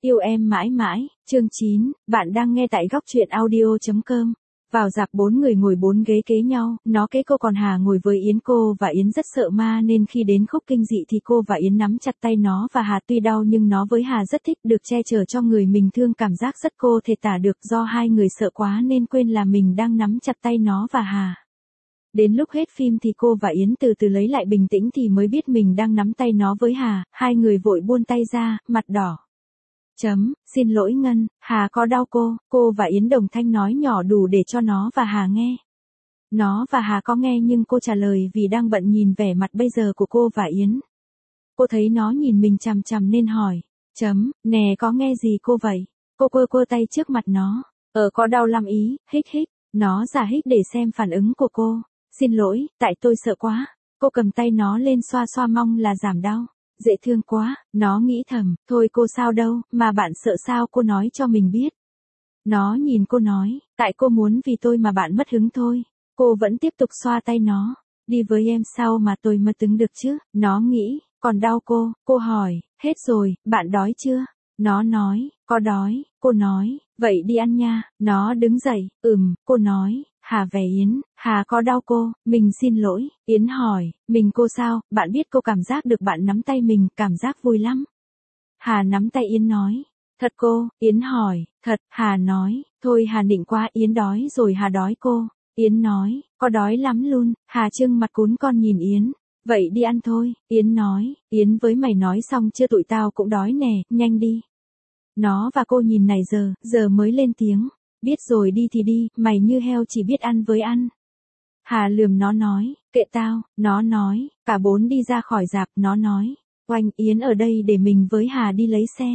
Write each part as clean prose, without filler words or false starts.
Yêu em mãi mãi, chương 9, bạn đang nghe tại góc truyện audio.com. Vào rạp 4 người ngồi 4 ghế kế nhau, nó kế cô còn Hà ngồi với Yến. Cô và Yến rất sợ ma nên khi đến khúc kinh dị thì cô và Yến nắm chặt tay nó và Hà, tuy đau nhưng nó với Hà rất thích được che chở cho người mình thương, cảm giác rất cô thể tả được. Do hai người sợ quá nên quên là mình đang nắm chặt tay nó và Hà. Đến lúc hết phim thì cô và Yến từ từ lấy lại bình tĩnh thì mới biết mình đang nắm tay nó với Hà, hai người vội buông tay ra, mặt đỏ. Xin lỗi Ngân, Hà có đau cô và Yến đồng thanh nói nhỏ đủ để cho nó và Hà nghe. Nó và Hà có nghe nhưng cô trả lời vì đang bận nhìn vẻ mặt bây giờ của cô và Yến. Cô thấy nó nhìn mình chằm chằm nên hỏi. Nè có nghe gì cô vậy? Cô quơ tay trước mặt nó. Có đau lắm ý, hích. Nó giả hích để xem phản ứng của cô. Xin lỗi, tại tôi sợ quá. Cô cầm tay nó lên xoa xoa mong là giảm đau. Dễ thương quá, nó nghĩ thầm, thôi cô sao đâu, mà bạn sợ sao cô nói cho mình biết. Nó nhìn cô nói, tại cô muốn vì tôi mà bạn mất hứng thôi. Cô vẫn tiếp tục xoa tay nó, đi với em sao mà tôi mất hứng được chứ. Nó nghĩ, còn đau cô hỏi, hết rồi, bạn đói chưa? Nó nói, có đói, cô nói, vậy đi ăn nha. Nó đứng dậy, cô nói. Hà về Yến, Hà có đau mình xin lỗi. Yến hỏi, mình cô sao, bạn biết cô cảm giác được bạn nắm tay mình, cảm giác vui lắm. Hà nắm tay Yến nói, thật cô, Yến hỏi, thật, Hà nói, thôi Hà nịnh quá. Yến đói rồi Hà đói cô. Yến nói, có đói lắm luôn. Hà trưng mặt cún con nhìn Yến, vậy đi ăn thôi. Yến nói, Yến với mày nói xong chưa, tụi tao cũng đói nè, nhanh đi. Nó và cô nhìn này giờ mới lên tiếng. Biết rồi đi thì đi, mày như heo chỉ biết ăn với ăn. Hà lườm nó nói, kệ tao. Nó nói, cả bốn đi ra khỏi rạp. Nó nói, oanh, Yến ở đây để mình với Hà đi lấy xe.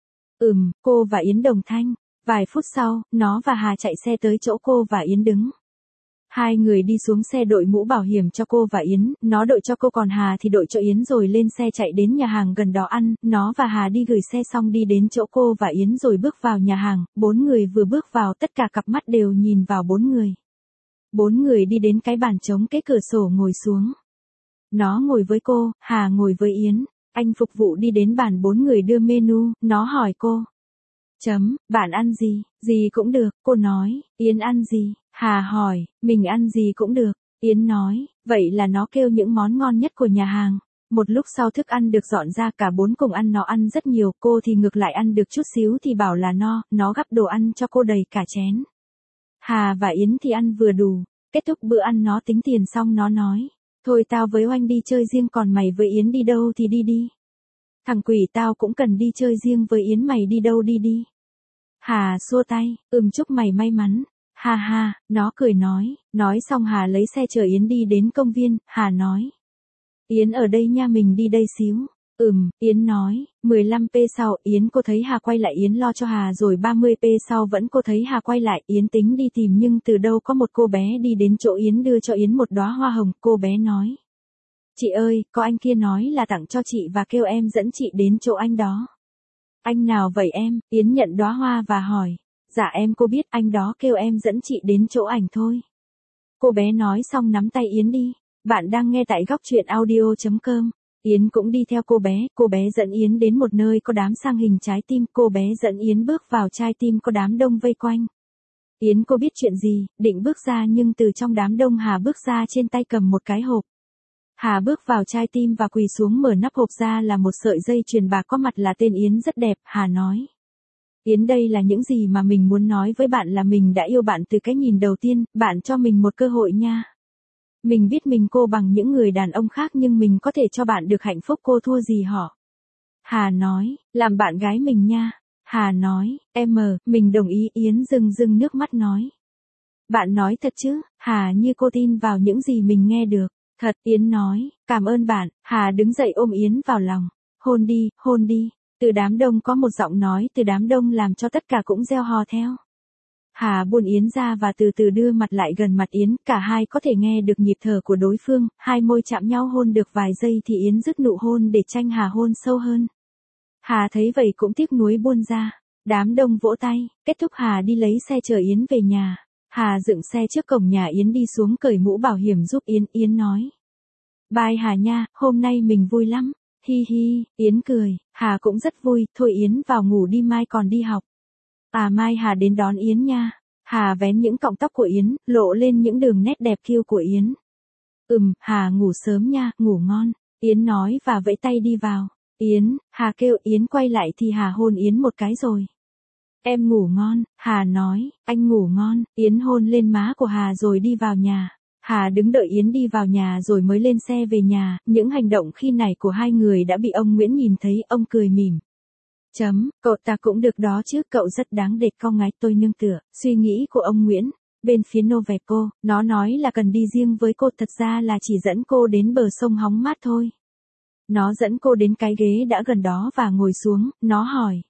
Cô và Yến đồng thanh. Vài phút sau, nó và Hà chạy xe tới chỗ cô và Yến đứng. Hai người đi xuống xe đội mũ bảo hiểm cho cô và Yến, nó đội cho cô còn Hà thì đội cho Yến rồi lên xe chạy đến nhà hàng gần đó ăn. Nó và Hà đi gửi xe xong đi đến chỗ cô và Yến rồi bước vào nhà hàng. 4 người vừa bước vào tất cả cặp mắt đều nhìn vào 4 người. 4 người đi đến cái bàn trống kế cửa sổ ngồi xuống. Nó ngồi với cô, Hà ngồi với Yến. Anh phục vụ đi đến bàn 4 người đưa menu, nó hỏi cô. Bạn ăn gì? Gì cũng được, cô nói. Yến ăn gì? Hà hỏi, mình ăn gì cũng được. Yến nói, vậy là nó kêu những món ngon nhất của nhà hàng. Một lúc sau thức ăn được dọn ra, cả 4 cùng ăn, nó ăn rất nhiều, cô thì ngược lại ăn được chút xíu thì bảo là no, nó gắp đồ ăn cho cô đầy cả chén. Hà và Yến thì ăn vừa đủ, kết thúc bữa ăn nó tính tiền xong nó nói, thôi tao với Oanh đi chơi riêng còn mày với Yến đi đâu thì đi đi. Thằng quỷ tao cũng cần đi chơi riêng với Yến, mày đi đâu đi đi. Hà xua tay, chúc mày may mắn. Ha ha, nó cười nói xong Hà lấy xe chở Yến đi đến công viên. Hà nói, Yến ở đây nha, mình đi đây xíu. Yến nói, 15p sau. Yến cô thấy Hà quay lại Yến lo cho Hà rồi 30p sau vẫn cô thấy Hà quay lại. Yến tính đi tìm nhưng từ đâu có một cô bé đi đến chỗ Yến đưa cho Yến một đóa hoa hồng. Cô bé nói, chị ơi, có anh kia nói là tặng cho chị và kêu em dẫn chị đến chỗ anh đó. Anh nào vậy em? Yến nhận đóa hoa và hỏi. Dạ em, cô biết, anh đó kêu em dẫn chị đến chỗ ảnh thôi. Cô bé nói xong nắm tay Yến đi. Bạn đang nghe tại góc truyện audio.com. Yến cũng đi theo cô bé dẫn Yến đến một nơi có đám sang hình trái tim. Cô bé dẫn Yến bước vào trái tim có đám đông vây quanh. Yến cô biết chuyện gì, định bước ra nhưng từ trong đám đông Hà bước ra trên tay cầm một cái hộp. Hà bước vào trái tim và quỳ xuống mở nắp hộp ra là một sợi dây chuyền bạc có mặt là tên Yến rất đẹp. Hà nói, Yến đây là những gì mà mình muốn nói với bạn, là mình đã yêu bạn từ cái nhìn đầu tiên, bạn cho mình một cơ hội nha. Mình biết mình cô bằng những người đàn ông khác nhưng mình có thể cho bạn được hạnh phúc, cô thua gì họ. Hà nói, làm bạn gái mình nha. Hà nói, mình đồng ý. Yến rưng nước mắt nói, bạn nói thật chứ? Hà như cô tin vào những gì mình nghe được. Thật. Yến nói, cảm ơn bạn. Hà đứng dậy ôm Yến vào lòng, hôn đi. Từ đám đông có một giọng nói từ đám đông làm cho tất cả cũng reo hò theo. Hà buông Yến ra và từ từ đưa mặt lại gần mặt Yến, cả hai có thể nghe được nhịp thở của đối phương, hai môi chạm nhau hôn được vài giây thì Yến dứt nụ hôn để tranh Hà hôn sâu hơn. Hà thấy vậy cũng tiếc nuối buông ra. Đám đông vỗ tay, kết thúc Hà đi lấy xe chở Yến về nhà. Hà dựng xe trước cổng nhà Yến đi xuống cởi mũ bảo hiểm giúp Yến. Yến nói, bye Hà nha, hôm nay mình vui lắm. hi hi, Yến cười, Hà cũng rất vui, thôi Yến vào ngủ đi mai còn đi học. À mai Hà đến đón Yến nha. Hà vén những cọng tóc của Yến, lộ lên những đường nét đẹp kiêu của Yến. Hà ngủ sớm nha, ngủ ngon. Yến nói và vẫy tay đi vào. Yến, Hà kêu. Yến quay lại thì Hà hôn Yến một cái rồi. Em ngủ ngon, Hà nói, anh ngủ ngon. Yến hôn lên má của Hà rồi đi vào nhà. Hà đứng đợi Yến đi vào nhà rồi mới lên xe về nhà. Những hành động khi nãy của hai người đã bị ông Nguyễn nhìn thấy, ông cười mỉm. Cậu ta cũng được đó chứ, cậu rất đáng để con gái tôi nương tựa. Suy nghĩ của ông Nguyễn. Bên phía Noveco, nó nói là cần đi riêng với cô, thật ra là chỉ dẫn cô đến bờ sông hóng mát thôi. Nó dẫn cô đến cái ghế đã gần đó và ngồi xuống, nó hỏi.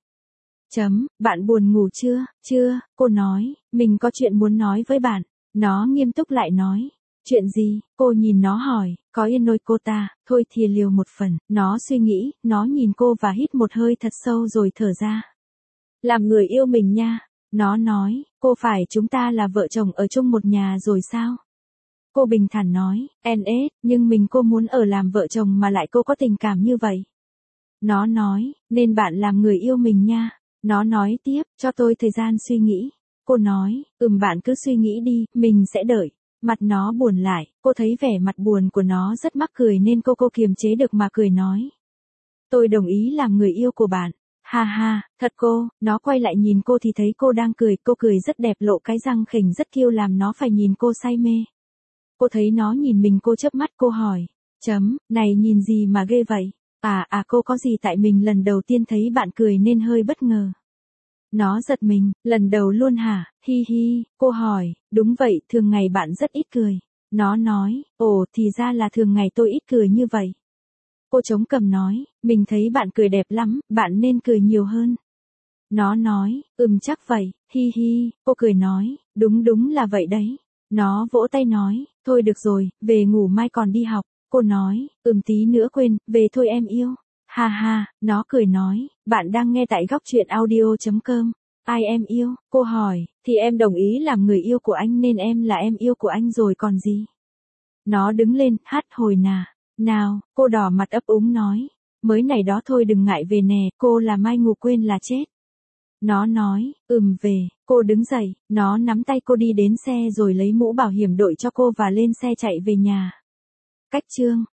Bạn buồn ngủ chưa? Chưa, cô nói, mình có chuyện muốn nói với bạn. Nó nghiêm túc lại nói. Chuyện gì? Cô nhìn nó hỏi, có yên nôi cô ta, thôi thì liều một phần. Nó suy nghĩ, nó nhìn cô và hít một hơi thật sâu rồi thở ra. Làm người yêu mình nha. Nó nói, cô phải chúng ta là vợ chồng ở chung một nhà rồi sao? Cô bình thản nói, nhưng mình cô muốn ở làm vợ chồng mà lại cô có tình cảm như vậy. Nó nói, nên bạn làm người yêu mình nha. Nó nói tiếp, cho tôi thời gian suy nghĩ. Cô nói, bạn cứ suy nghĩ đi, mình sẽ đợi. Mặt nó buồn lại, cô thấy vẻ mặt buồn của nó rất mắc cười nên cô kiềm chế được mà cười nói. Tôi đồng ý làm người yêu của bạn. Ha ha, thật cô. Nó quay lại nhìn cô thì thấy cô đang cười, cô cười rất đẹp, lộ cái răng khểnh rất kiêu làm nó phải nhìn cô say mê. Cô thấy nó nhìn mình, cô chớp mắt, cô hỏi. Này nhìn gì mà ghê vậy? Cô có gì, tại mình lần đầu tiên thấy bạn cười nên hơi bất ngờ. Nó giật mình, lần đầu luôn hả? Hi hi, cô hỏi, đúng vậy, thường ngày bạn rất ít cười. Nó nói, ồ thì ra là thường ngày tôi ít cười như vậy. Cô chống cằm nói, mình thấy bạn cười đẹp lắm, bạn nên cười nhiều hơn. Nó nói, chắc vậy, hi hi, cô cười nói, đúng là vậy đấy. Nó vỗ tay nói, thôi được rồi, về ngủ mai còn đi học. Cô nói, tí nữa quên, về thôi em yêu. Ha ha, nó cười nói, bạn đang nghe tại góc truyện audio.com. Ai em yêu? Cô hỏi, thì em đồng ý làm người yêu của anh nên em là em yêu của anh rồi còn gì. Nó đứng lên, hát hồi nào, cô đỏ mặt ấp úng nói, mới này đó thôi đừng ngại về nè, cô là mai ngủ quên là chết. Nó nói, về, cô đứng dậy, nó nắm tay cô đi đến xe rồi lấy mũ bảo hiểm đội cho cô và lên xe chạy về nhà. Cách chương